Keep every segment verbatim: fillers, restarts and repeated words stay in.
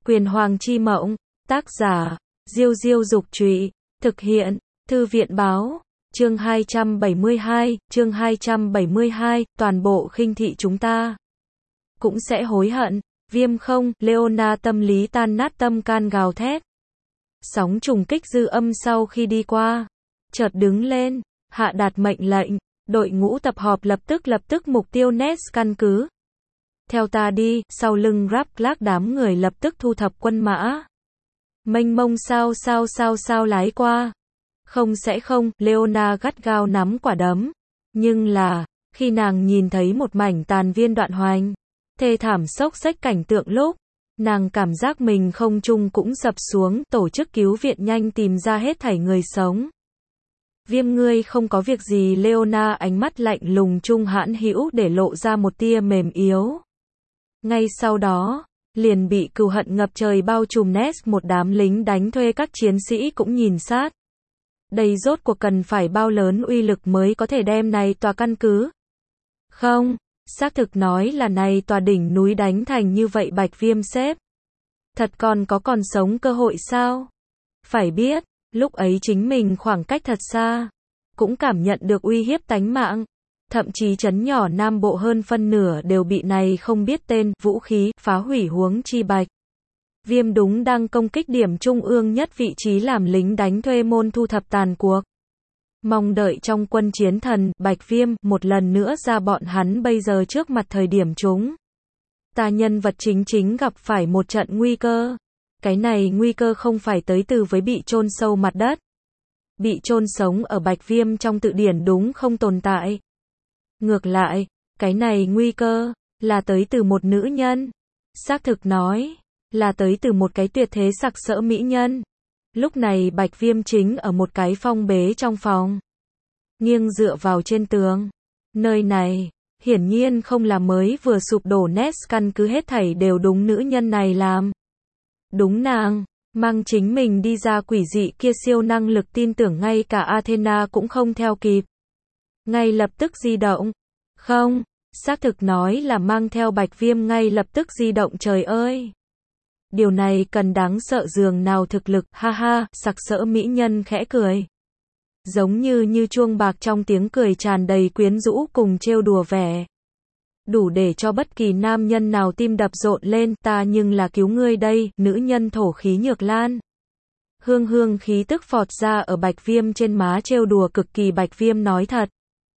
Quyền Hoàng chi mộng, tác giả, Diêu Diêu Dục Trụy, thực hiện, Thư viện Báo, chương hai trăm bảy mươi hai, chương hai trăm bảy mươi hai, toàn bộ khinh thị chúng ta cũng sẽ hối hận, viêm không, Leona tâm lý tan nát tâm can gào thét. Sóng trùng kích dư âm sau khi đi qua, chợt đứng lên, hạ đạt mệnh lệnh, đội ngũ tập họp lập tức lập tức mục tiêu Nest căn cứ. Theo ta đi, sau lưng Rapklack đám người lập tức thu thập quân mã. Mênh mông sao sao sao sao lái qua. Không sẽ không, Leona gắt gao nắm quả đấm. Nhưng là, khi nàng nhìn thấy một mảnh tàn viên đoạn hoành, thê thảm xốc xếch cảnh tượng lúc, nàng cảm giác mình không trung cũng sập xuống, tổ chức cứu viện nhanh tìm ra hết thảy người sống. Viêm ngươi không có việc gì, Leona ánh mắt lạnh lùng trung hãn hữu để lộ ra một tia mềm yếu. Ngay sau đó, liền bị cừu hận ngập trời bao trùm Nest, một đám lính đánh thuê các chiến sĩ cũng nhìn sát. Đây rốt cuộc cần phải bao lớn uy lực mới có thể đem này tòa căn cứ? Không, xác thực nói là này tòa đỉnh núi đánh thành như vậy Bạch Viêm xếp. Thật còn có còn sống cơ hội sao? Phải biết, lúc ấy chính mình khoảng cách thật xa, cũng cảm nhận được uy hiếp tánh mạng. Thậm chí trấn nhỏ Nam Bộ hơn phân nửa đều bị này không biết tên, vũ khí, phá hủy, huống chi Bạch Viêm đúng đang công kích điểm trung ương nhất vị trí làm lính đánh thuê môn thu thập tàn cuộc. Mong đợi trong quân chiến thần, Bạch Viêm, một lần nữa ra bọn hắn bây giờ trước mặt thời điểm chúng. Ta nhân vật chính chính gặp phải một trận nguy cơ. Cái này nguy cơ không phải tới từ với bị chôn sâu mặt đất. Bị chôn sống ở Bạch Viêm trong tự điển đúng không tồn tại. Ngược lại, cái này nguy cơ, là tới từ một nữ nhân. Xác thực nói, là tới từ một cái tuyệt thế sặc sỡ mỹ nhân. Lúc này Bạch Viêm chính ở một cái phong bế trong phòng. Nghiêng dựa vào trên tường. Nơi này, hiển nhiên không là mới vừa sụp đổ Nest căn cứ, hết thảy đều đúng nữ nhân này làm. Đúng nàng, mang chính mình đi ra quỷ dị kia siêu năng lực, tin tưởng ngay cả Athena cũng không theo kịp. Ngay lập tức di động. Không, xác thực nói là mang theo Bạch Viêm ngay lập tức di động, trời ơi. Điều này cần đáng sợ dường nào thực lực, ha ha, sặc sỡ mỹ nhân khẽ cười. Giống như như chuông bạc trong tiếng cười tràn đầy quyến rũ cùng trêu đùa vẻ. Đủ để cho bất kỳ nam nhân nào tim đập rộn lên, ta nhưng là cứu ngươi đây, nữ nhân thổ khí Nhược Lan. Hương hương khí tức phọt ra ở Bạch Viêm trên má, trêu đùa cực kỳ. Bạch Viêm nói thật.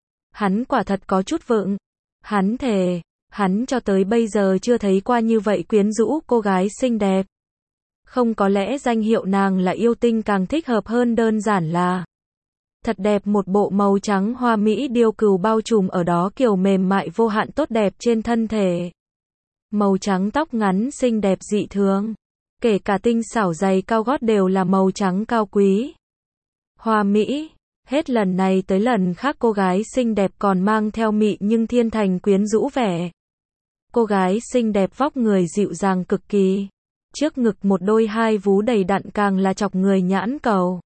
Hắn quả thật có chút vựng. Hắn thề, hắn cho tới bây giờ chưa thấy qua như vậy quyến rũ cô gái xinh đẹp. Không, có lẽ danh hiệu nàng là yêu tinh càng thích hợp hơn, đơn giản là thật đẹp. Một bộ màu trắng hoa mỹ điêu cừu bao trùm ở đó kiểu mềm mại vô hạn tốt đẹp trên thân thể. Màu trắng tóc ngắn xinh đẹp dị thường. Kể cả tinh xảo giày cao gót đều là màu trắng cao quý. Hoa mỹ. Hết lần này tới lần khác cô gái xinh đẹp còn mang theo mị nhưng thiên thành quyến rũ vẻ. Cô gái xinh đẹp vóc người dịu dàng cực kỳ. Trước ngực một đôi hai vú đầy đặn càng là chọc người nhãn cầu.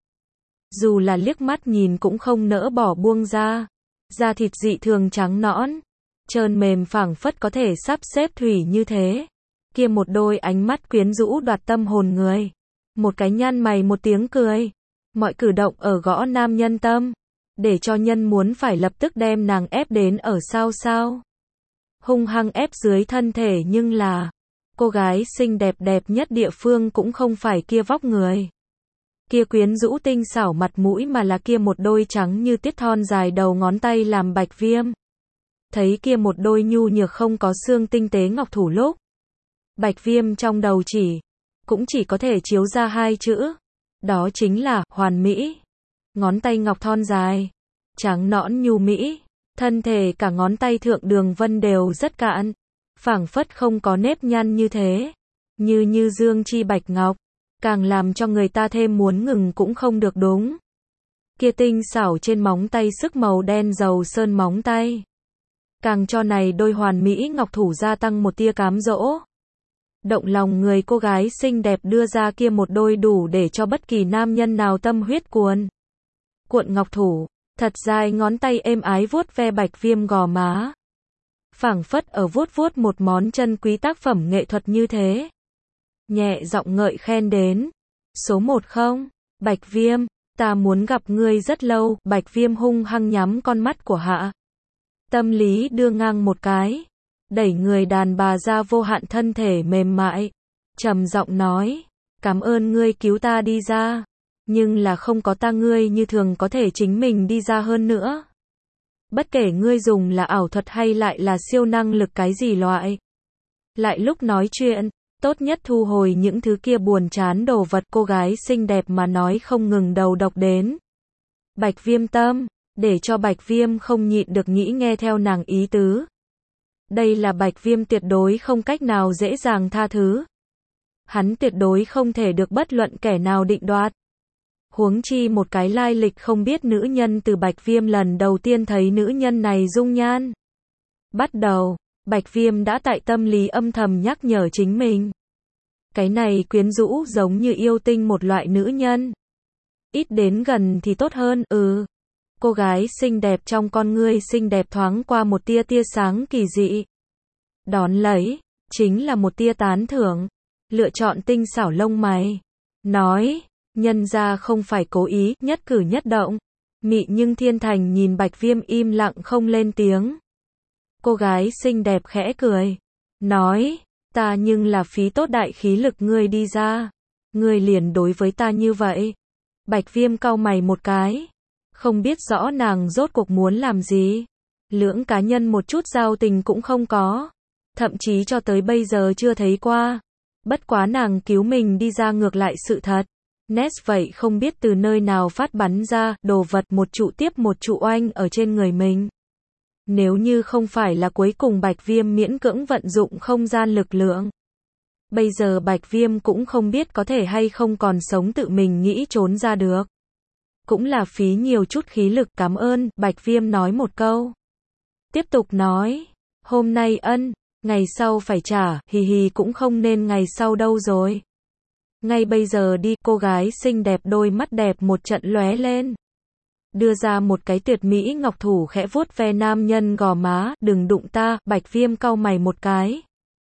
Dù là liếc mắt nhìn cũng không nỡ bỏ buông ra. Da thịt dị thường trắng nõn, trơn mềm phảng phất có thể sắp xếp thủy như thế. Kia một đôi ánh mắt quyến rũ đoạt tâm hồn người. Một cái nhăn mày một tiếng cười. Mọi cử động ở gõ nam nhân tâm, để cho nhân muốn phải lập tức đem nàng ép đến ở sao sao. Hung hăng ép dưới thân thể, nhưng là cô gái xinh đẹp đẹp nhất địa phương cũng không phải kia vóc người, kia quyến rũ tinh xảo mặt mũi, mà là kia một đôi trắng như tiết thon dài đầu ngón tay. Làm Bạch Viêm thấy kia một đôi nhu nhược không có xương tinh tế ngọc thủ lúc, Bạch Viêm trong đầu chỉ cũng chỉ có thể chiếu ra hai chữ. Đó chính là, hoàn mỹ. Ngón tay ngọc thon dài, trắng nõn nhu mỹ, thân thể cả ngón tay thượng đường vân đều rất cạn, phảng phất không có nếp nhăn như thế. Như như dương chi bạch ngọc, càng làm cho người ta thêm muốn ngừng cũng không được đúng. Kia tinh xảo trên móng tay sức màu đen dầu sơn móng tay, càng cho này đôi hoàn mỹ ngọc thủ gia tăng một tia cám dỗ. Động lòng người cô gái xinh đẹp đưa ra kia một đôi đủ để cho bất kỳ nam nhân nào tâm huyết cuồn cuộn ngọc thủ, thật dài ngón tay êm ái vuốt ve Bạch Viêm gò má. Phảng phất ở vuốt vuốt một món chân quý tác phẩm nghệ thuật như thế. nhẹ giọng ngợi khen đến. Số một không? Bạch Viêm, ta muốn gặp ngươi rất lâu. Bạch Viêm hung hăng nhắm con mắt của Hạ Tâm Lý đưa ngang một cái, đẩy người đàn bà ra vô hạn thân thể mềm mại, trầm giọng nói, cảm ơn ngươi cứu ta đi ra, nhưng là không có ta ngươi như thường có thể chính mình đi ra hơn nữa. Bất kể ngươi dùng là ảo thuật hay lại là siêu năng lực cái gì loại. Lại lúc nói chuyện, tốt nhất thu hồi những thứ kia buồn chán đồ vật. Cô gái xinh đẹp mà nói không ngừng đầu độc đến Bạch Viêm tâm, để cho Bạch Viêm không nhịn được nghĩ nghe theo nàng ý tứ. Đây là Bạch Viêm tuyệt đối không cách nào dễ dàng tha thứ. Hắn tuyệt đối không thể được bất luận kẻ nào định đoạt. Huống chi một cái lai lịch không biết nữ nhân từ Bạch Viêm lần đầu tiên thấy nữ nhân này dung nhan. Bắt đầu, Bạch Viêm đã tại tâm lý âm thầm nhắc nhở chính mình. Cái này quyến rũ giống như yêu tinh một loại nữ nhân. Ít đến gần thì tốt hơn, ừ. Cô gái xinh đẹp trong con ngươi xinh đẹp thoáng qua một tia tia sáng kỳ dị. Đón lấy, chính là một tia tán thưởng. Lựa chọn tinh xảo lông mày. Nói, nhân ra không phải cố ý, nhất cử nhất động. Mị nhưng thiên thành nhìn Bạch Viêm im lặng không lên tiếng. Cô gái xinh đẹp khẽ cười. Nói, ta nhưng là phí tốt đại khí lực ngươi đi ra. Ngươi liền đối với ta như vậy. Bạch Viêm cau mày một cái. Không biết rõ nàng rốt cuộc muốn làm gì. Lưỡng cá nhân một chút giao tình cũng không có. Thậm chí cho tới bây giờ chưa thấy qua. Bất quá nàng cứu mình đi ra ngược lại sự thật. Ness vậy không biết từ nơi nào phát bắn ra, đồ vật một trụ tiếp một trụ oanh ở trên người mình. Nếu như không phải là cuối cùng Bạch Viêm miễn cưỡng vận dụng không gian lực lượng. Bây giờ Bạch Viêm cũng không biết có thể hay không còn sống tự mình nghĩ trốn ra được. Cũng là phí nhiều chút khí lực. Cảm ơn, Bạch Viêm nói một câu. Tiếp tục nói, hôm nay ân, ngày sau phải trả, hì hì cũng không nên ngày sau đâu rồi. Ngay bây giờ đi. Cô gái xinh đẹp đôi mắt đẹp một trận lóe lên. Đưa ra một cái tuyệt mỹ ngọc thủ khẽ vuốt ve nam nhân gò má, đừng đụng ta. Bạch Viêm cau mày một cái.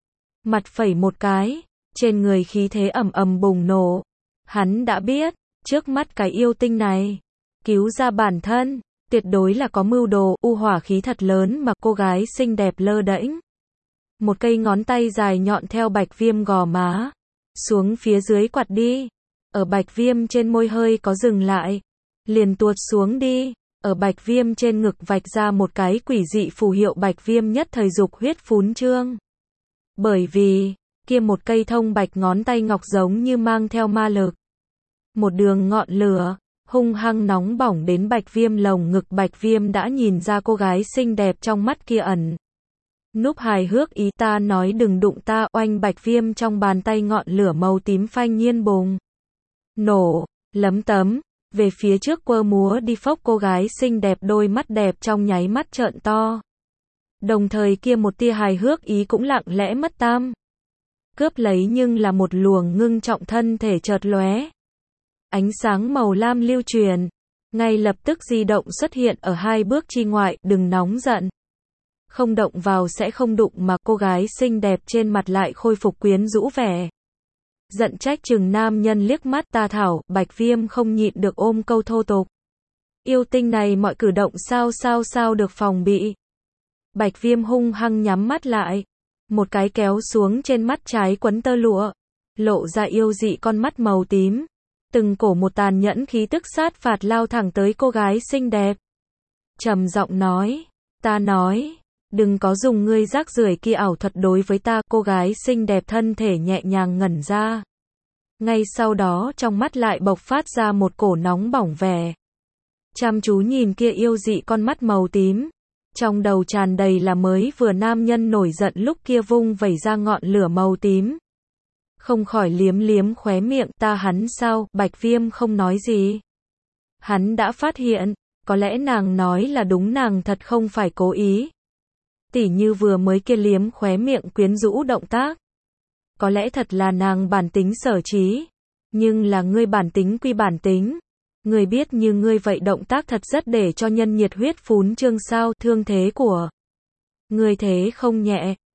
Mặt phẩy một cái, trên người khí thế ầm ầm bùng nổ. Hắn đã biết, trước mắt cái yêu tinh này, cứu ra bản thân, tuyệt đối là có mưu đồ. U hỏa khí thật lớn mà cô gái xinh đẹp lơ đễnh. Một cây ngón tay dài nhọn theo Bạch Viêm gò má, xuống phía dưới quạt đi. Ở Bạch Viêm trên môi hơi có dừng lại, liền tuột xuống đi. Ở Bạch Viêm trên ngực vạch ra một cái quỷ dị phù hiệu. Bạch Viêm nhất thời dục huyết phún trương. Bởi vì, kia một cây thông bạch ngón tay ngọc giống như mang theo ma lực. Một đường ngọn lửa, hung hăng nóng bỏng đến Bạch Viêm lồng ngực. Bạch Viêm đã nhìn ra cô gái xinh đẹp trong mắt kia ẩn núp hài hước ý. Ta nói đừng đụng ta. Oanh. Bạch Viêm trong bàn tay ngọn lửa màu tím phanh nhiên bùng nổ, lấm tấm, về phía trước quơ múa đi. Phốc. Cô gái xinh đẹp đôi mắt đẹp trong nháy mắt trợn to. Đồng thời kia một tia hài hước ý cũng lặng lẽ mất tăm. Cướp lấy nhưng là một luồng ngưng trọng thân thể chợt lóe. Ánh sáng màu lam lưu truyền, ngay lập tức di động xuất hiện ở hai bước chi ngoại. Đừng nóng giận. Không động vào sẽ không đụng mà. Cô gái xinh đẹp trên mặt lại khôi phục quyến rũ vẻ. Giận trách chừng nam nhân liếc mắt. Ta thảo. Bạch Viêm không nhịn được ôm câu thô tục. Yêu tinh này mọi cử động sao sao sao được phòng bị. Bạch Viêm hung hăng nhắm mắt lại. Một cái kéo xuống trên mắt trái quấn tơ lụa. Lộ ra yêu dị con mắt màu tím. Từng cổ một tàn nhẫn khí tức sát phạt lao thẳng tới cô gái xinh đẹp. Trầm giọng nói. Ta nói. Đừng có dùng ngươi rác rưởi kia ảo thuật đối với ta. Cô gái xinh đẹp thân thể nhẹ nhàng ngẩn ra. Ngay sau đó trong mắt lại bộc phát ra một cổ nóng bỏng vẻ. Chăm chú nhìn kia yêu dị con mắt màu tím. Trong đầu tràn đầy là mới vừa nam nhân nổi giận lúc kia vung vẩy ra ngọn lửa màu tím. Không khỏi liếm liếm khóe miệng. Ta hắn sao? Bạch Viêm không nói gì. Hắn đã phát hiện, có lẽ nàng nói là đúng, nàng thật không phải cố ý. Tỉ như vừa mới kia liếm khóe miệng quyến rũ động tác. Có lẽ thật là nàng bản tính sở trí. Nhưng là ngươi bản tính quy bản tính. Ngươi biết như ngươi vậy động tác thật rất để cho nhân nhiệt huyết phún trương sao. Thương thế của ngươi thế không nhẹ.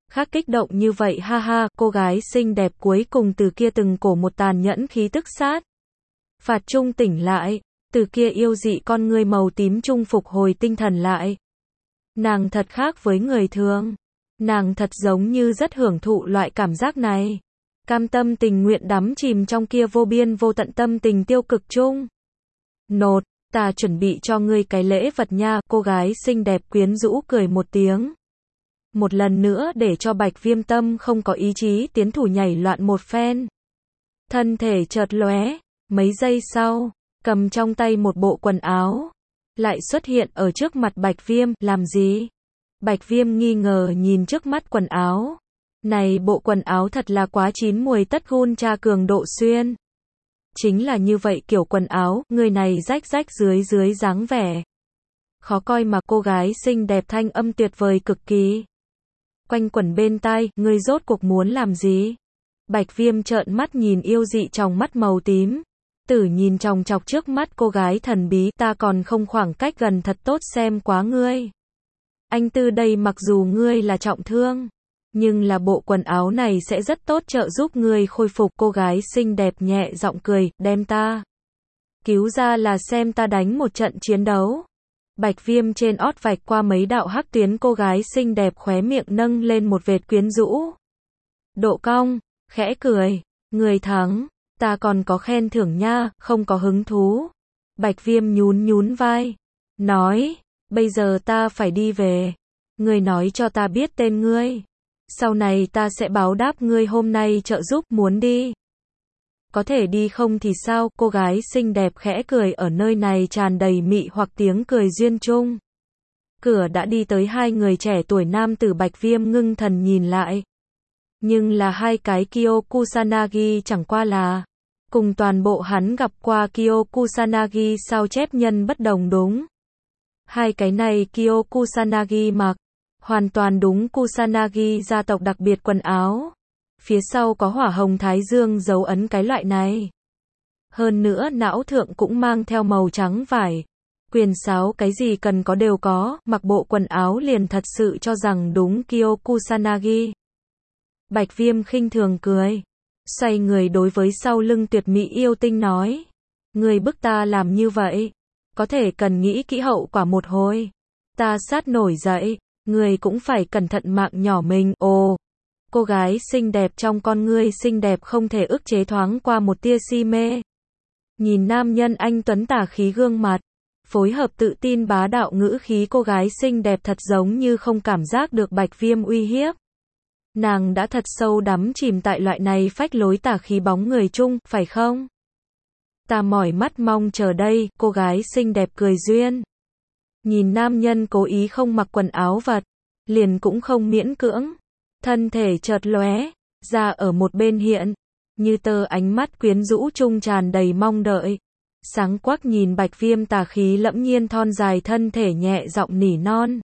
Khác kích động như vậy ha ha, cô gái xinh đẹp cuối cùng từ kia từng cổ một tàn nhẫn khí tức sát. Phạt trung tỉnh lại, từ kia yêu dị con ngươi màu tím trung phục hồi tinh thần lại. Nàng thật khác với người thường. Nàng thật giống như rất hưởng thụ loại cảm giác này. Cam tâm tình nguyện đắm chìm trong kia vô biên vô tận tâm tình tiêu cực chung. Nột, ta chuẩn bị cho ngươi cái lễ vật nha, cô gái xinh đẹp quyến rũ cười một tiếng. Một lần nữa để cho Bạch Viêm tâm không có ý chí tiến thủ nhảy loạn một phen. Thân thể chợt lóe, mấy giây sau, cầm trong tay một bộ quần áo, lại xuất hiện ở trước mặt Bạch Viêm, làm gì? Bạch Viêm nghi ngờ nhìn trước mắt quần áo. Này bộ quần áo thật là quá chín muồi tất gun cha cường độ xuyên. Chính là như vậy kiểu quần áo, người này rách rách dưới dưới dáng vẻ. Khó coi mà cô gái xinh đẹp thanh âm tuyệt vời cực kỳ. Quanh quẩn bên tai, ngươi rốt cuộc muốn làm gì? Bạch Viêm trợn mắt nhìn yêu dị trong mắt màu tím. Tử nhìn chòng chọc trước mắt cô gái thần bí, ta còn không khoảng cách gần thật tốt xem quá ngươi. Anh Tư đây mặc dù ngươi là trọng thương, nhưng là bộ quần áo này sẽ rất tốt trợ giúp ngươi khôi phục. Cô gái xinh đẹp nhẹ giọng cười, đem ta cứu ra là xem ta đánh một trận chiến đấu. Bạch Viêm trên ót vạch qua mấy đạo hắc tuyến, cô gái xinh đẹp khóe miệng nâng lên một vệt quyến rũ. Độ cong, khẽ cười, người thắng, ta còn có khen thưởng nha, không có hứng thú. Bạch Viêm nhún nhún vai, nói, bây giờ ta phải đi về. Ngươi nói cho ta biết tên ngươi. Sau này ta sẽ báo đáp ngươi hôm nay trợ giúp, muốn đi. Có thể đi không thì sao? Cô gái xinh đẹp khẽ cười, ở nơi này tràn đầy mị hoặc tiếng cười duyên chung. Cửa đã đi tới hai người trẻ tuổi, nam tử. Bạch Viêm ngưng thần nhìn lại. Nhưng là hai cái Kyo Kusanagi chẳng qua là cùng toàn bộ hắn gặp qua Kyo Kusanagi sao chép nhân bất đồng đúng. Hai cái này Kyo Kusanagi mặc hoàn toàn đúng Kusanagi gia tộc đặc biệt quần áo. Phía sau có hỏa hồng thái dương dấu ấn cái loại này. Hơn nữa não thượng cũng mang theo màu trắng vải. Quyền sáo cái gì cần có đều có, mặc bộ quần áo liền thật sự cho rằng đúng Kyo Kusanagi. Bạch Viêm khinh thường cười. Xoay người đối với sau lưng tuyệt mỹ yêu tinh nói. Người bức ta làm như vậy. Có thể cần nghĩ kỹ hậu quả một hồi. Ta sát nổi dậy. Người cũng phải cẩn thận mạng nhỏ mình. Ồ, cô gái xinh đẹp trong con ngươi xinh đẹp không thể ức chế thoáng qua một tia si mê. Nhìn nam nhân anh tuấn tà khí gương mặt, phối hợp tự tin bá đạo ngữ khí, cô gái xinh đẹp thật giống như không cảm giác được Bạch Viêm uy hiếp. Nàng đã thật sâu đắm chìm tại loại này phách lối tà khí bóng người chung, phải không? Ta mỏi mắt mong chờ đây, cô gái xinh đẹp cười duyên. Nhìn nam nhân cố ý không mặc quần áo vật, liền cũng không miễn cưỡng. Thân thể chợt lóe, ra ở một bên hiện, như tơ ánh mắt quyến rũ chung tràn đầy mong đợi. Sáng quắc nhìn Bạch Viêm tà khí lẫm nhiên thon dài thân thể nhẹ giọng nỉ non.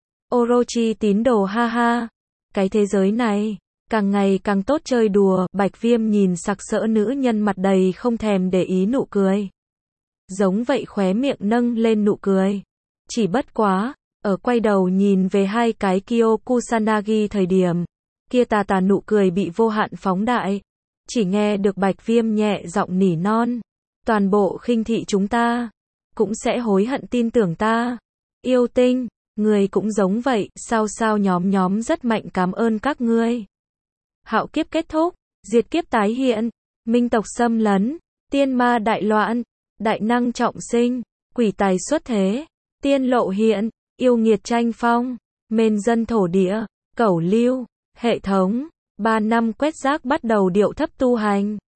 Orochi tín đồ ha ha. Cái thế giới này, càng ngày càng tốt chơi đùa. Bạch Viêm nhìn sặc sỡ nữ nhân mặt đầy không thèm để ý nụ cười. Giống vậy khóe miệng nâng lên nụ cười. Chỉ bất quá, ở quay đầu nhìn về hai cái Kyo Kusanagi thời điểm, kia tà tà nụ cười bị vô hạn phóng đại. Chỉ nghe được Bạch Viêm nhẹ giọng nỉ non. Toàn bộ khinh thị chúng ta, cũng sẽ hối hận tin tưởng ta. Yêu tinh, người cũng giống vậy, sao sao nhóm nhóm rất mạnh, cảm ơn các ngươi. Hạo kiếp kết thúc, diệt kiếp tái hiện, minh tộc xâm lấn, tiên ma đại loạn, đại năng trọng sinh, quỷ tài xuất thế, tiên lộ hiện, yêu nghiệt tranh phong, mên dân thổ địa, cẩu lưu, hệ thống, ba năm quét rác bắt đầu điệu thấp tu hành.